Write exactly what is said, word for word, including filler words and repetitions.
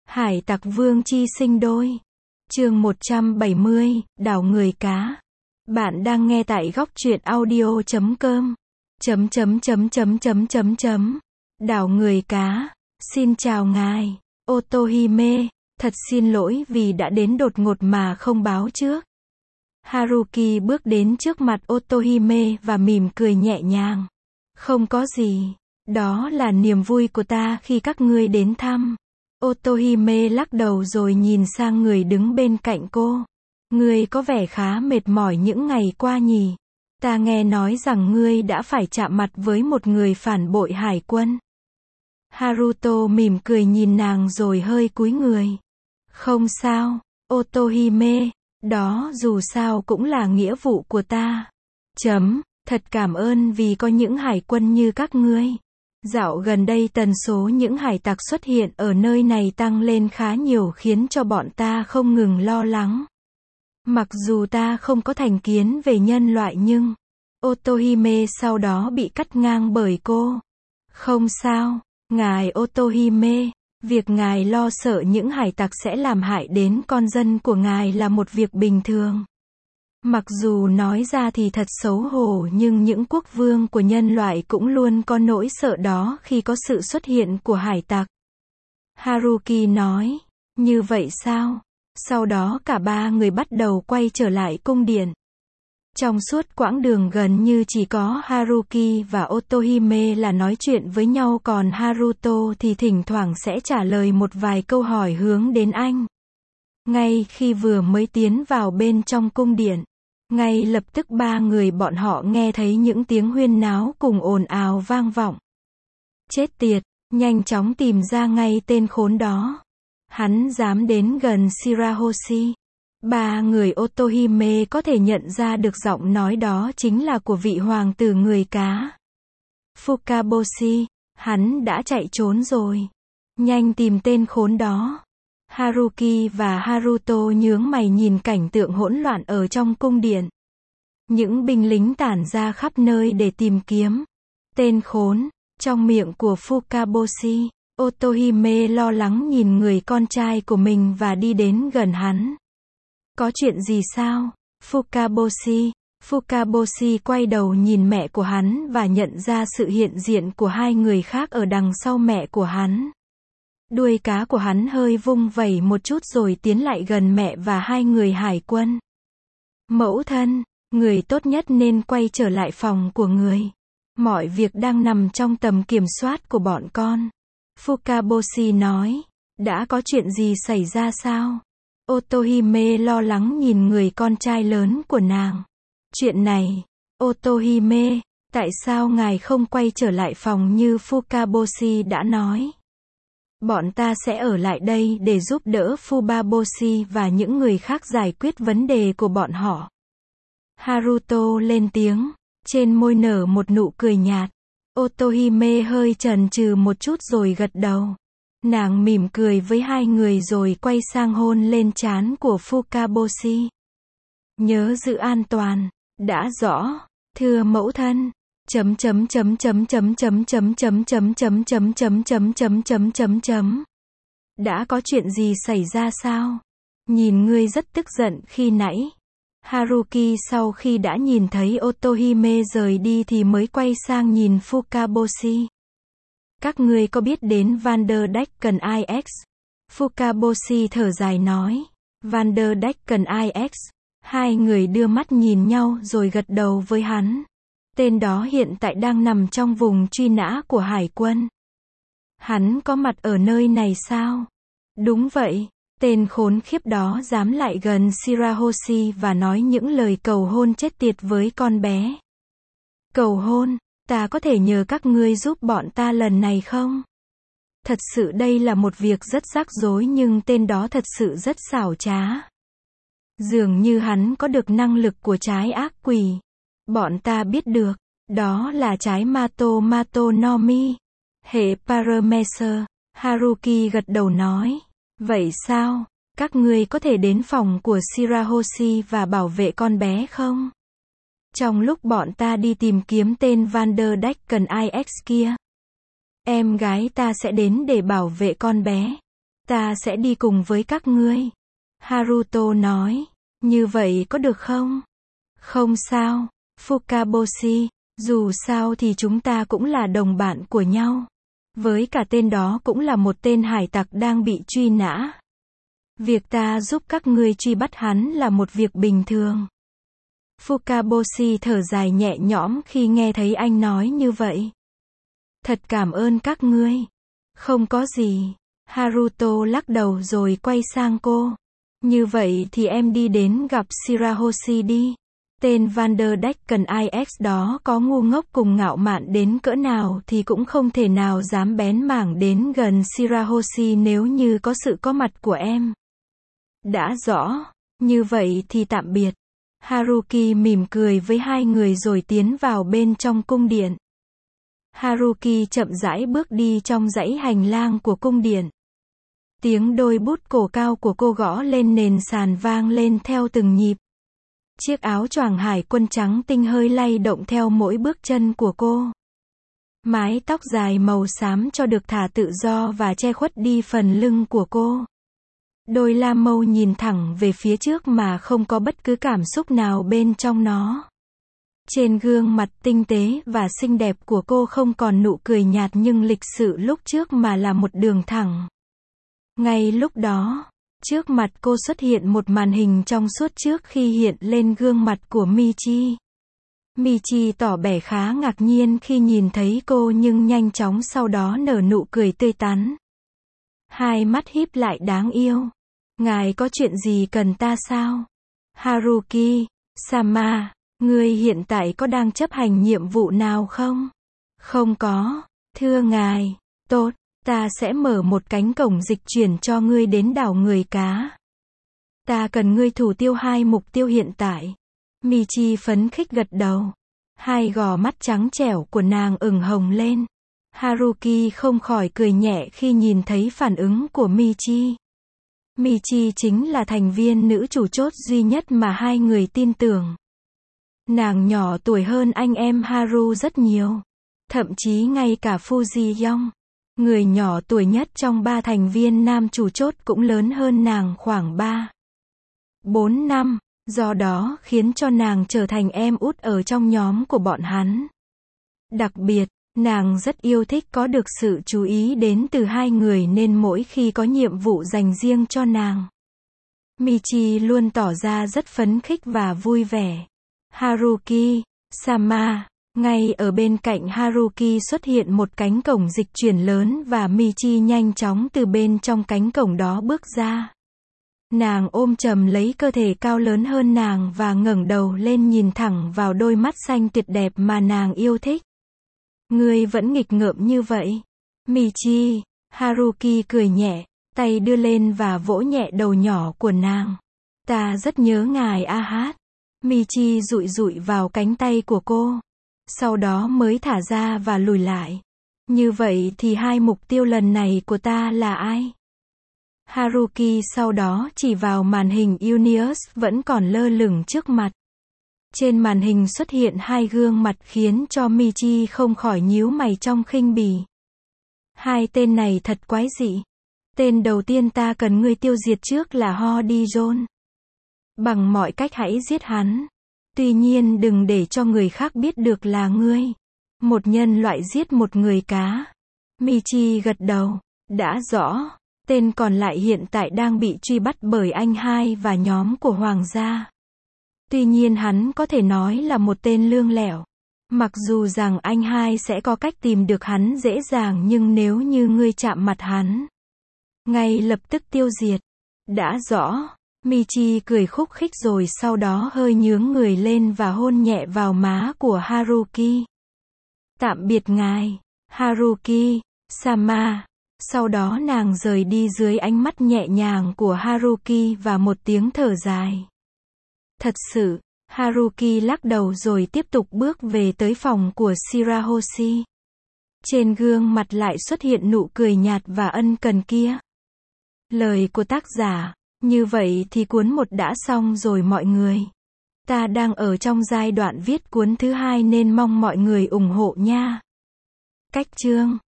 Hải tặc vương chi sinh đôi. Chương một trăm bảy mươi, đảo người cá. Bạn đang nghe tại góc truyện audio chấm com. Chấm chấm chấm chấm chấm chấm chấm. Đảo người cá. Xin chào ngài, Otohime, thật xin lỗi vì đã đến đột ngột mà không báo trước. Haruki bước đến trước mặt Otohime và mỉm cười nhẹ nhàng. Không có gì, đó là niềm vui của ta khi các ngươi đến thăm. Otohime lắc đầu rồi nhìn sang người đứng bên cạnh cô. Ngươi có vẻ khá mệt mỏi những ngày qua nhỉ? Ta nghe nói rằng ngươi đã phải chạm mặt với một người phản bội hải quân. Haruto mỉm cười nhìn nàng rồi hơi cúi người. Không sao, Otohime, đó dù sao cũng là nghĩa vụ của ta. Chấm, thật cảm ơn vì có những hải quân như các ngươi. Dạo gần đây tần số những hải tặc xuất hiện ở nơi này tăng lên khá nhiều khiến cho bọn ta không ngừng lo lắng. Mặc dù ta không có thành kiến về nhân loại nhưng... Otohime sau đó bị cắt ngang bởi cô. Không sao, ngài Otohime, việc ngài lo sợ những hải tặc sẽ làm hại đến con dân của ngài là một việc bình thường. Mặc dù nói ra thì thật xấu hổ nhưng những quốc vương của nhân loại cũng luôn có nỗi sợ đó khi có sự xuất hiện của hải tặc. Haruki nói, như vậy sao? Sau đó cả ba người bắt đầu quay trở lại cung điện. Trong suốt quãng đường gần như chỉ có Haruki và Otohime là nói chuyện với nhau còn Haruto thì thỉnh thoảng sẽ trả lời một vài câu hỏi hướng đến anh. Ngay khi vừa mới tiến vào bên trong cung điện, ngay lập tức ba người bọn họ nghe thấy những tiếng huyên náo cùng ồn ào vang vọng. Chết tiệt, nhanh chóng tìm ra ngay tên khốn đó. Hắn dám đến gần Shirahoshi. Ba người Otohime có thể nhận ra được giọng nói đó chính là của vị hoàng tử người cá. Fukaboshi, hắn đã chạy trốn rồi. Nhanh tìm tên khốn đó. Haruki và Haruto nhướng mày nhìn cảnh tượng hỗn loạn ở trong cung điện. Những binh lính tản ra khắp nơi để tìm kiếm. Tên khốn, trong miệng của Fukaboshi, Otohime lo lắng nhìn người con trai của mình và đi đến gần hắn. Có chuyện gì sao? Fukaboshi. Fukaboshi quay đầu nhìn mẹ của hắn và nhận ra sự hiện diện của hai người khác ở đằng sau mẹ của hắn. Đuôi cá của hắn hơi vung vẩy một chút rồi tiến lại gần mẹ và hai người hải quân. Mẫu thân, người tốt nhất nên quay trở lại phòng của người. Mọi việc đang nằm trong tầm kiểm soát của bọn con. Fukaboshi nói, đã có chuyện gì xảy ra sao? Otohime lo lắng nhìn người con trai lớn của nàng. Chuyện này, Otohime, tại sao ngài không quay trở lại phòng như Fukaboshi đã nói? Bọn ta sẽ ở lại đây để giúp đỡ Fukaboshi và những người khác giải quyết vấn đề của bọn họ. Haruto lên tiếng, trên môi nở một nụ cười nhạt. Otohime hơi chần chừ một chút rồi gật đầu. Nàng mỉm cười với hai người rồi quay sang hôn lên trán của Fukaboshi. Nhớ giữ an toàn, đã rõ, thưa mẫu thân. Chấm chấm chấm chấm chấm chấm chấm chấm chấm chấm chấm chấm chấm chấm chấm chấm chấm. Đã có chuyện gì xảy ra sao? Nhìn ngươi rất tức giận khi nãy. Haruki sau khi đã nhìn thấy Otohime rời đi thì mới quay sang nhìn Fukaboshi. Các ngươi có biết đến Vanderdecken i ích? Fukaboshi thở dài nói. Vanderdecken i ích. Hai người đưa mắt nhìn nhau rồi gật đầu với hắn. Tên đó hiện tại đang nằm trong vùng truy nã của hải quân. Hắn có mặt ở nơi này sao? Đúng vậy. Tên khốn khiếp đó dám lại gần Shirahoshi và nói những lời cầu hôn chết tiệt với con bé. Cầu hôn, ta có thể nhờ các ngươi giúp bọn ta lần này không? Thật sự đây là một việc rất rắc rối nhưng tên đó thật sự rất xảo trá. Dường như hắn có được năng lực của trái ác quỷ. Bọn ta biết được, đó là trái Mato Mato no Mi. Hệ Parameser, Haruki gật đầu nói. Vậy sao, các ngươi có thể đến phòng của Shirahoshi và bảo vệ con bé không? Trong lúc bọn ta đi tìm kiếm tên Vanderdecken i ích kia, em gái ta sẽ đến để bảo vệ con bé. Ta sẽ đi cùng với các ngươi. Haruto nói. Như vậy có được không? Không sao, Fukaboshi, dù sao thì chúng ta cũng là đồng bạn của nhau. Với cả tên đó cũng là một tên hải tặc đang bị truy nã. Việc ta giúp các ngươi truy bắt hắn là một việc bình thường. Fukaboshi thở dài nhẹ nhõm khi nghe thấy anh nói như vậy. Thật cảm ơn các ngươi. Không có gì. Haruto lắc đầu rồi quay sang cô. Như vậy thì em đi đến gặp Shirahoshi đi. Tên Vanderdecken i ích đó có ngu ngốc cùng ngạo mạn đến cỡ nào thì cũng không thể nào dám bén mảng đến gần Shirahoshi nếu như có sự có mặt của em. Đã rõ. Như vậy thì tạm biệt. Haruki mỉm cười với hai người rồi tiến vào bên trong cung điện. Haruki chậm rãi bước đi trong dãy hành lang của cung điện. Tiếng đôi bút cổ cao của cô gõ lên nền sàn vang lên theo từng nhịp. Chiếc áo choàng hải quân trắng tinh hơi lay động theo mỗi bước chân của cô. Mái tóc dài màu xám cho được thả tự do và che khuất đi phần lưng của cô. Đôi lam mâu nhìn thẳng về phía trước mà không có bất cứ cảm xúc nào bên trong nó. Trên gương mặt tinh tế và xinh đẹp của cô không còn nụ cười nhạt nhưng lịch sự lúc trước mà là một đường thẳng. Ngay lúc đó, trước mặt cô xuất hiện một màn hình trong suốt trước khi hiện lên gương mặt của Michi. Michi tỏ vẻ khá ngạc nhiên khi nhìn thấy cô nhưng nhanh chóng sau đó nở nụ cười tươi tắn. Hai mắt híp lại đáng yêu. Ngài có chuyện gì cần ta sao? Haruki, Sama, ngươi hiện tại có đang chấp hành nhiệm vụ nào không? Không có, thưa ngài. Tốt, ta sẽ mở một cánh cổng dịch chuyển cho ngươi đến đảo người cá. Ta cần ngươi thủ tiêu hai mục tiêu hiện tại. Michi phấn khích gật đầu. Hai gò mắt trắng trẻo của nàng ửng hồng lên. Haruki không khỏi cười nhẹ khi nhìn thấy phản ứng của Michi. Michi chính là thành viên nữ chủ chốt duy nhất mà hai người tin tưởng. Nàng nhỏ tuổi hơn anh em Haru rất nhiều. Thậm chí ngay cả Fuji Yong, người nhỏ tuổi nhất trong ba thành viên nam chủ chốt cũng lớn hơn nàng khoảng ba, bốn năm, do đó khiến cho nàng trở thành em út ở trong nhóm của bọn hắn. Đặc biệt, nàng rất yêu thích có được sự chú ý đến từ hai người nên mỗi khi có nhiệm vụ dành riêng cho nàng, Michi luôn tỏ ra rất phấn khích và vui vẻ. Haruki, Sama, ngay ở bên cạnh Haruki xuất hiện một cánh cổng dịch chuyển lớn và Michi nhanh chóng từ bên trong cánh cổng đó bước ra. Nàng ôm chầm lấy cơ thể cao lớn hơn nàng và ngẩng đầu lên nhìn thẳng vào đôi mắt xanh tuyệt đẹp mà nàng yêu thích. Ngươi vẫn nghịch ngợm như vậy. Michi, Haruki cười nhẹ, tay đưa lên và vỗ nhẹ đầu nhỏ của nàng. Ta rất nhớ ngài a hát. Michi dụi dụi vào cánh tay của cô. Sau đó mới thả ra và lùi lại. Như vậy thì hai mục tiêu lần này của ta là ai? Haruki sau đó chỉ vào màn hình Universe vẫn còn lơ lửng trước mặt. Trên màn hình xuất hiện hai gương mặt khiến cho Michi không khỏi nhíu mày trong khinh bỉ. Hai tên này thật quái dị. Tên đầu tiên ta cần ngươi tiêu diệt trước là Hody John. Bằng mọi cách hãy giết hắn. Tuy nhiên đừng để cho người khác biết được là ngươi. Một nhân loại giết một người cá. Michi gật đầu. Đã rõ. Tên còn lại hiện tại đang bị truy bắt bởi anh hai và nhóm của Hoàng gia. Tuy nhiên hắn có thể nói là một tên lương lẹo. Mặc dù rằng anh hai sẽ có cách tìm được hắn dễ dàng nhưng nếu như ngươi chạm mặt hắn, ngay lập tức tiêu diệt. Đã rõ. Michi cười khúc khích rồi sau đó hơi nhướng người lên và hôn nhẹ vào má của Haruki. Tạm biệt ngài, Haruki, Sama. Sau đó nàng rời đi dưới ánh mắt nhẹ nhàng của Haruki và một tiếng thở dài. Thật sự, Haruki lắc đầu rồi tiếp tục bước về tới phòng của Shirahoshi. Trên gương mặt lại xuất hiện nụ cười nhạt và ân cần kia. Lời của tác giả, như vậy thì cuốn một đã xong rồi mọi người. Ta đang ở trong giai đoạn viết cuốn thứ hai nên mong mọi người ủng hộ nha. Cách chương